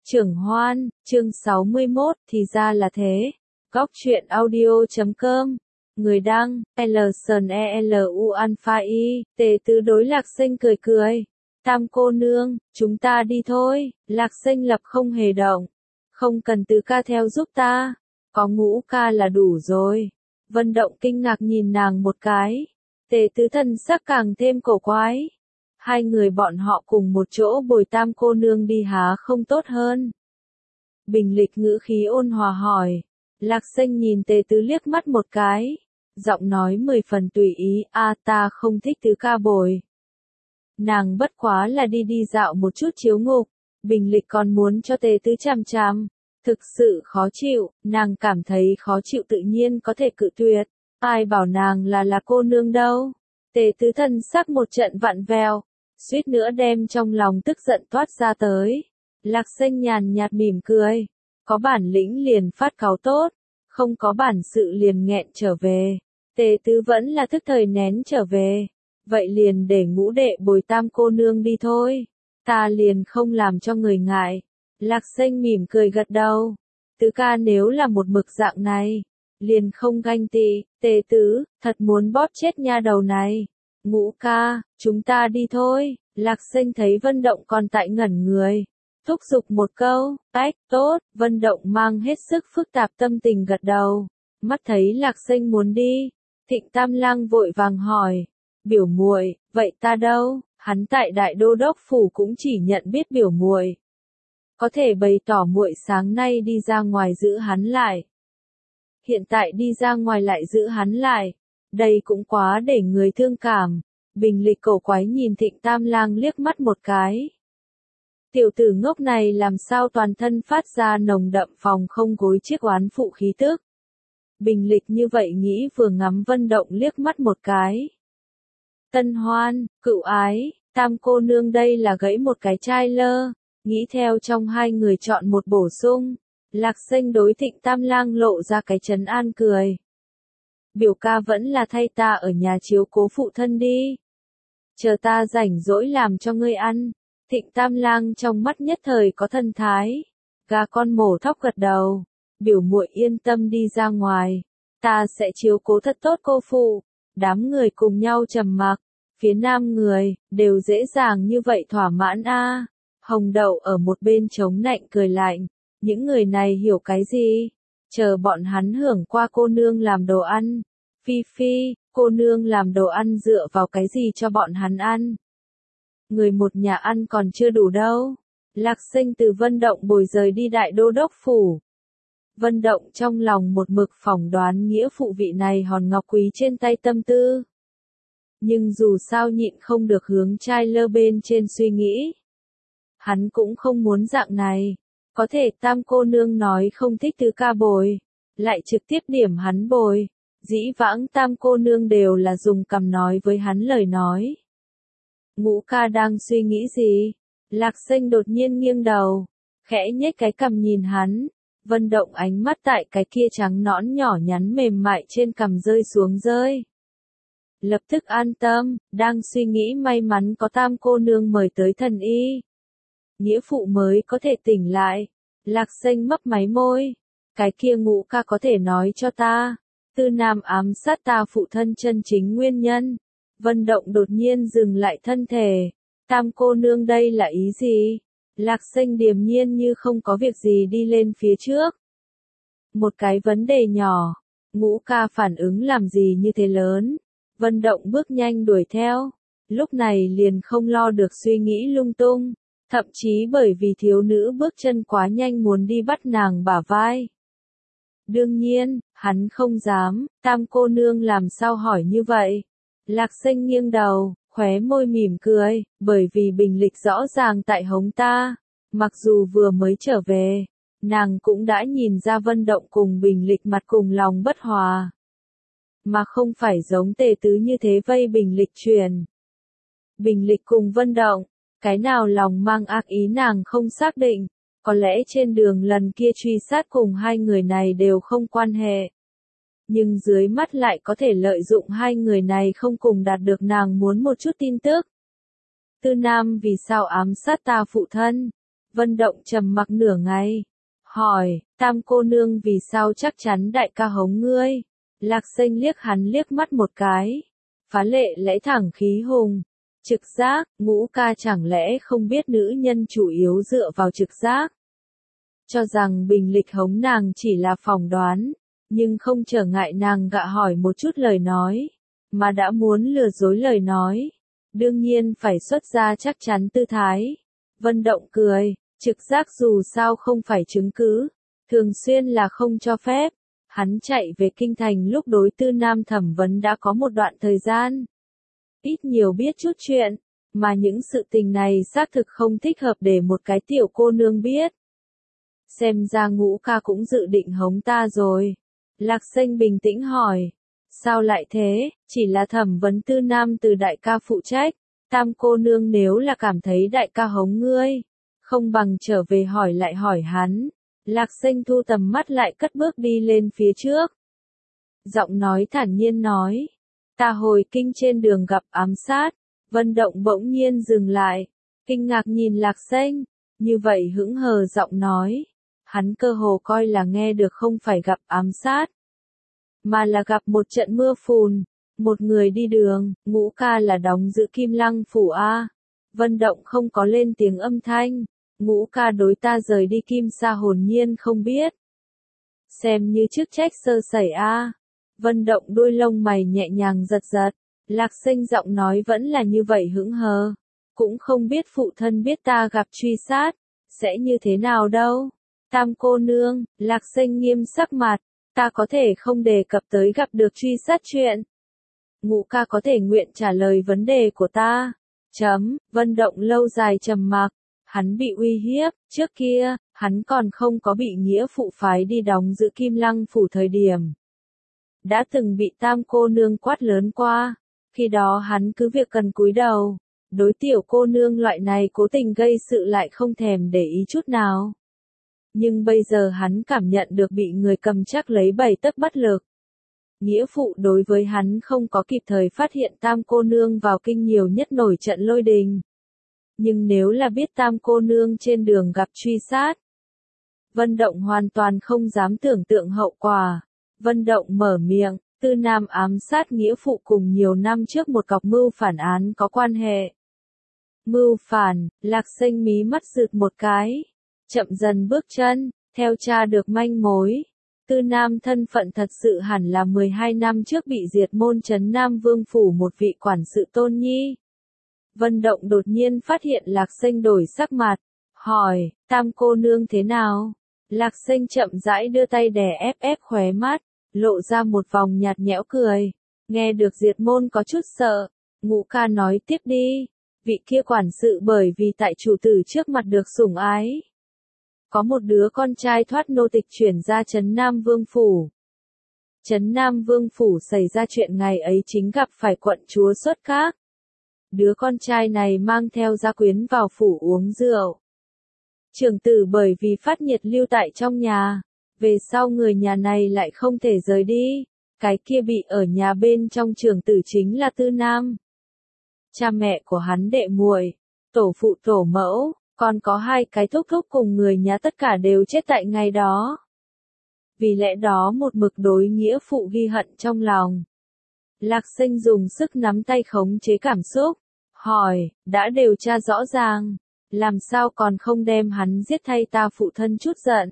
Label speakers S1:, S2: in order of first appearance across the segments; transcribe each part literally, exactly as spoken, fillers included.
S1: Trưởng Hoan, chương sáu mươi mốt, thì ra là thế. Góc truyện audio chấm com. Người đăng, Lson E L U Alpha I, tề tứ đối Lạc Sinh cười cười. Tam cô nương, chúng ta đi thôi. Lạc Sinh lập không hề động. Không cần tứ ca theo giúp ta. Có ngũ ca là đủ rồi. Vân Động kinh ngạc nhìn nàng một cái. Tề tứ thần sắc càng thêm cổ quái. Hai người bọn họ cùng một chỗ bồi tam cô nương đi há không tốt hơn. Bình Lịch ngữ khí ôn hòa hỏi. Lạc Sinh nhìn tề tứ liếc mắt một cái. Giọng nói mười phần tùy ý, a ta không thích tứ ca bồi. Nàng bất quá là đi đi dạo một chút chiếu ngục. Bình Lịch còn muốn cho tề tứ chằm chằm. Thực sự khó chịu, nàng cảm thấy khó chịu tự nhiên có thể cự tuyệt. Ai bảo nàng là là cô nương đâu. Tề tứ thân sắc một trận vặn vẹo. Suýt nữa đem trong lòng tức giận toát ra tới. Lạc Sinh nhàn nhạt mỉm cười. Có bản lĩnh liền phát cáu tốt. Không có bản sự liền nghẹn trở về. Tề tứ vẫn là thức thời nén trở về. Vậy liền để ngũ đệ bồi tam cô nương đi thôi. Ta liền không làm cho người ngại. Lạc Sinh mỉm cười gật đầu. Tứ ca nếu là một mực dạng này. Liền không ganh tị. Tề tứ, thật muốn bóp chết nha đầu này. Ngũ ca, chúng ta đi thôi. Lạc Sinh thấy Vân Động còn tại ngẩn người. Thúc giục một câu, ách, tốt. Vân Động mang hết sức phức tạp tâm tình gật đầu. Mắt thấy Lạc Sinh muốn đi. Thịnh Tam Lang vội vàng hỏi. Biểu muội, vậy ta đâu? Hắn tại Đại Đô Đốc Phủ cũng chỉ nhận biết biểu muội. Có thể bày tỏ muội sáng nay đi ra ngoài giữ hắn lại. Hiện tại đi ra ngoài lại giữ hắn lại. Đây cũng quá để người thương cảm. Bình Lịch cổ quái nhìn Thịnh Tam Lang liếc mắt một cái. Tiểu tử ngốc này làm sao toàn thân phát ra nồng đậm phòng không gối chiếc oán phụ khí tức. Bình Lịch như vậy nghĩ vừa ngắm Vân Động liếc mắt một cái. Tân Hoan, cựu ái, tam cô nương đây là gãy một cái chai lơ. Nghĩ theo trong hai người chọn một bổ sung. Lạc Sinh đối Thịnh Tam Lang lộ ra cái trấn an cười. Biểu ca vẫn là thay ta ở nhà chiếu cố phụ thân đi. Chờ ta rảnh rỗi làm cho ngươi ăn. Thịnh Tam Lang trong mắt nhất thời có thân thái. Gà con mổ thóc gật đầu. Biểu muội yên tâm đi ra ngoài. Ta sẽ chiếu cố thật tốt cô phụ. Đám người cùng nhau trầm mặc. Phía nam người, đều dễ dàng như vậy thỏa mãn a. Hồng Đậu ở một bên chống nạnh cười lạnh. Những người này hiểu cái gì? Chờ bọn hắn hưởng qua cô nương làm đồ ăn. Phi Phi, cô nương làm đồ ăn dựa vào cái gì cho bọn hắn ăn? Người một nhà ăn còn chưa đủ đâu. Lạc Sinh từ Vân Động bồi rời đi Đại Đô Đốc Phủ. Vân Động trong lòng một mực phỏng đoán nghĩa phụ vị này hòn ngọc quý trên tay tâm tư. Nhưng dù sao nhịn không được hướng trai lơ bên trên suy nghĩ. Hắn cũng không muốn dạng này. Có thể tam cô nương nói không thích tứ ca bồi. Lại trực tiếp điểm hắn bồi. Dĩ vãng tam cô nương đều là dùng cằm nói với hắn lời nói. Ngũ ca đang suy nghĩ gì? Lạc Sinh đột nhiên nghiêng đầu. Khẽ nhếch cái cằm nhìn hắn. Vân Động ánh mắt tại cái kia trắng nõn nhỏ nhắn mềm mại trên cằm rơi xuống rơi. Lập tức an tâm, đang suy nghĩ may mắn có tam cô nương mời tới thần y. Nghĩa phụ mới có thể tỉnh lại. Lạc Sinh mấp máy môi. Cái kia ngũ ca có thể nói cho ta. Tư Nam ám sát ta phụ thân chân chính nguyên nhân. Vân Động đột nhiên dừng lại thân thể. Tam cô nương đây là ý gì? Lạc Sinh điềm nhiên như không có việc gì đi lên phía trước. Một cái vấn đề nhỏ. Ngũ ca phản ứng làm gì như thế lớn? Vân Động bước nhanh đuổi theo. Lúc này liền không lo được suy nghĩ lung tung. Thậm chí bởi vì thiếu nữ bước chân quá nhanh muốn đi bắt nàng bả vai. Đương nhiên, hắn không dám, tam cô nương làm sao hỏi như vậy. Lạc Sinh nghiêng đầu, khóe môi mỉm cười, bởi vì Bình Lịch rõ ràng tại hống ta. Mặc dù vừa mới trở về, nàng cũng đã nhìn ra Vân Động cùng Bình Lịch mặt cùng lòng bất hòa. Mà không phải giống tề tứ như thế vây Bình Lịch truyền. Bình Lịch cùng Vân Động, cái nào lòng mang ác ý nàng không xác định. Có lẽ trên đường lần kia truy sát cùng hai người này đều không quan hệ. Nhưng dưới mắt lại có thể lợi dụng hai người này không cùng đạt được nàng muốn một chút tin tức. Tư Nam vì sao ám sát ta phụ thân? Vân Động trầm mặc nửa ngày. Hỏi, Tam cô nương vì sao chắc chắn đại ca hống ngươi? Lạc Sinh liếc hắn liếc mắt một cái. Phá lệ lẽ thẳng khí hùng. Trực giác, Ngũ ca chẳng lẽ không biết nữ nhân chủ yếu dựa vào trực giác? Cho rằng Bình Lịch hống nàng chỉ là phỏng đoán, nhưng không trở ngại nàng gạ hỏi một chút lời nói, mà đã muốn lừa dối lời nói. Đương nhiên phải xuất ra chắc chắn tư thái. Vân Động cười, trực giác dù sao không phải chứng cứ, thường xuyên là không cho phép. Hắn chạy về kinh thành lúc đối Tư Nam thẩm vấn đã có một đoạn thời gian. Ít nhiều biết chút chuyện, mà những sự tình này xác thực không thích hợp để một cái tiểu cô nương biết. Xem ra Ngũ ca cũng dự định hống ta rồi. Lạc Sinh bình tĩnh hỏi. Sao lại thế, chỉ là thẩm vấn Tư Nam từ đại ca phụ trách. Tam cô nương nếu là cảm thấy đại ca hống ngươi, không bằng trở về hỏi lại hỏi hắn. Lạc Sinh thu tầm mắt lại cất bước đi lên phía trước. Giọng nói thản nhiên nói. Ta hồi kinh trên đường gặp ám sát. Vân Động bỗng nhiên dừng lại. Kinh ngạc nhìn Lạc Sinh. Như vậy hững hờ giọng nói. Hắn cơ hồ coi là nghe được không phải gặp ám sát, mà là gặp một trận mưa phùn. Một người đi đường, Ngũ ca là đóng giữ Kim Lăng phủ A. Vân Động không có lên tiếng âm thanh. Ngũ ca đối ta rời đi Kim Sa hồn nhiên không biết. Xem như chức trách sơ sẩy A. Vân Động đuôi lông mày nhẹ nhàng giật giật. Lạc Sinh giọng nói vẫn là như vậy hững hờ. Cũng không biết phụ thân biết ta gặp truy sát, sẽ như thế nào đâu. Tam cô nương, Lạc Sinh nghiêm sắc mặt. Ta có thể không đề cập tới gặp được truy sát chuyện. Ngũ ca có thể nguyện trả lời vấn đề của ta. Chấm, Vân Động lâu dài trầm mặc. Hắn bị uy hiếp, trước kia, hắn còn không có bị nghĩa phụ phái đi đóng giữ Kim Lăng phủ thời điểm. Đã từng bị Tam cô nương quát lớn qua, khi đó hắn cứ việc cần cúi đầu, đối tiểu cô nương loại này cố tình gây sự lại không thèm để ý chút nào. Nhưng bây giờ hắn cảm nhận được bị người cầm chắc lấy bảy tấc bất lực. Nghĩa phụ đối với hắn không có kịp thời phát hiện Tam cô nương vào kinh nhiều nhất nổi trận lôi đình. Nhưng nếu là biết Tam cô nương trên đường gặp truy sát, Vân Động hoàn toàn không dám tưởng tượng hậu quả. Vân Động mở miệng, Tư Nam ám sát nghĩa phụ cùng nhiều năm trước một cọc mưu phản án có quan hệ. Mưu phản, Lạc Sinh mí mắt rực một cái, chậm dần bước chân, theo tra được manh mối. Tư Nam thân phận thật sự hẳn là mười hai năm trước bị diệt môn trấn Nam Vương phủ một vị quản sự tôn nhi. Vân Động đột nhiên phát hiện Lạc Sinh đổi sắc mặt, hỏi, Tam cô nương thế nào? Lạc Sinh chậm rãi đưa tay đè ép ép khóe mắt, lộ ra một vòng nhạt nhẽo cười. Nghe được diệt môn có chút sợ, Ngũ ca nói tiếp đi. Vị kia quản sự bởi vì tại chủ tử trước mặt được sủng ái. Có một đứa con trai thoát nô tịch chuyển ra trấn Nam Vương phủ. Trấn Nam Vương phủ xảy ra chuyện ngày ấy chính gặp phải quận chúa xuất các. Đứa con trai này mang theo gia quyến vào phủ uống rượu. Trưởng tử bởi vì phát nhiệt lưu tại trong nhà, về sau người nhà này lại không thể rời đi. Cái kia bị ở nhà bên trong trưởng tử chính là Tư Nam. Cha mẹ của hắn đệ muội, tổ phụ tổ mẫu, còn có hai cái thúc thúc cùng người nhà tất cả đều chết tại ngày đó. Vì lẽ đó một mực đối nghĩa phụ ghi hận trong lòng. Lạc Sinh dùng sức nắm tay khống chế cảm xúc, hỏi, đã điều tra rõ ràng, làm sao còn không đem hắn giết thay ta phụ thân chút giận.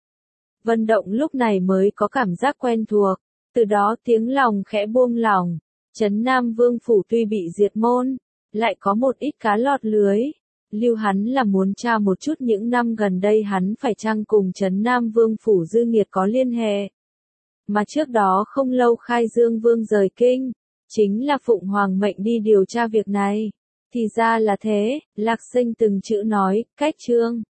S1: Vân Động lúc này mới có cảm giác quen thuộc, từ đó tiếng lòng khẽ buông lỏng. Trấn Nam Vương phủ tuy bị diệt môn, lại có một ít cá lọt lưới. Lưu hắn là muốn tra một chút những năm gần đây hắn phải chăng cùng Trấn Nam Vương phủ dư nghiệt có liên hệ. Mà trước đó không lâu Khai Dương Vương rời kinh, chính là Phụng Hoàng mệnh đi điều tra việc này. Thì ra là thế, Lạc Sinh từng chữ nói, cách chương.